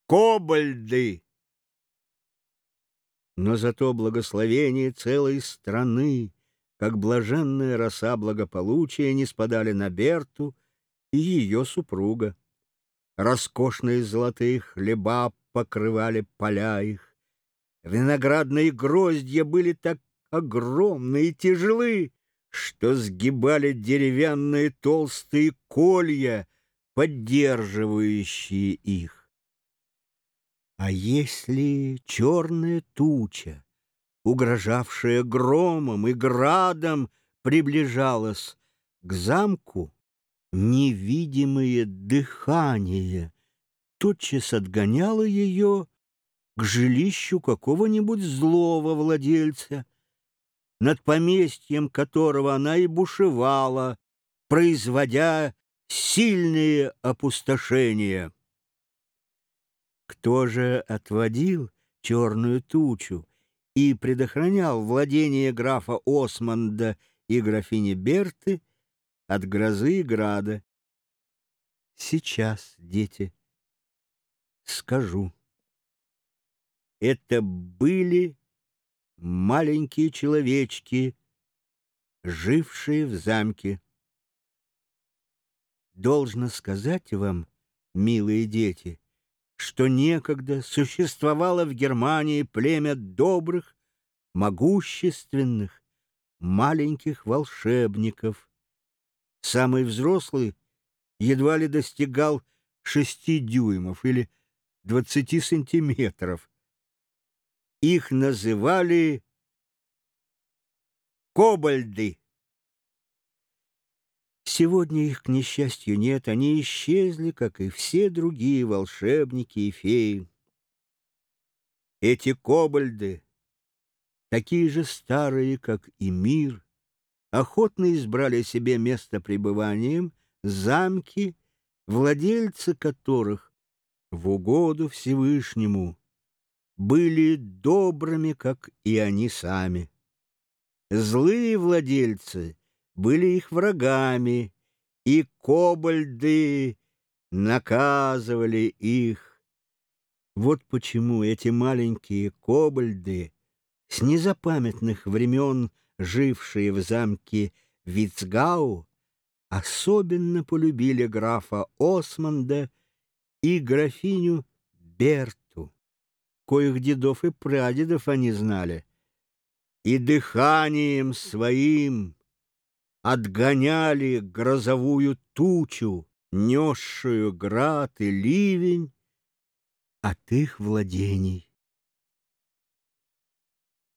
кобальды. Но зато благословение целой страны, как блаженная роса благополучия, не спадали на Берту и ее супруга. Роскошные золотые хлеба покрывали поля их. Виноградные гроздья были так огромны и тяжелы, что сгибали деревянные толстые колья, поддерживающие их. А если черная туча, угрожавшая громом и градом, приближалась к замку, невидимое дыхание тотчас отгоняло ее к жилищу какого-нибудь злого владельца, над поместьем которого она и бушевала, производя сильные опустошения. Кто же отводил черную тучу и предохранял владение графа Осмонда и графини Берты от грозы и града? Сейчас, дети, скажу. Это были маленькие человечки, жившие в замке. Должно сказать вам, милые дети, что некогда существовало в Германии племя добрых, могущественных, маленьких волшебников. Самый взрослый едва ли достигал 6 дюймов или 20 сантиметров. Их называли кобальды. Сегодня их, к несчастью, нет, они исчезли, как и все другие волшебники и феи. Эти кобальды, такие же старые, как и мир, охотно избрали себе место пребыванием замки, владельцы которых в угоду Всевышнему были добрыми, как и они сами. Злые владельцы были их врагами, и кобальды наказывали их. Вот почему эти маленькие кобальды, с незапамятных времен жившие в замке Вицгау, особенно полюбили графа Осмонда и графиню Берту, коих дедов и прадедов они знали, и дыханием своим отгоняли грозовую тучу, несшую град и ливень от их владений.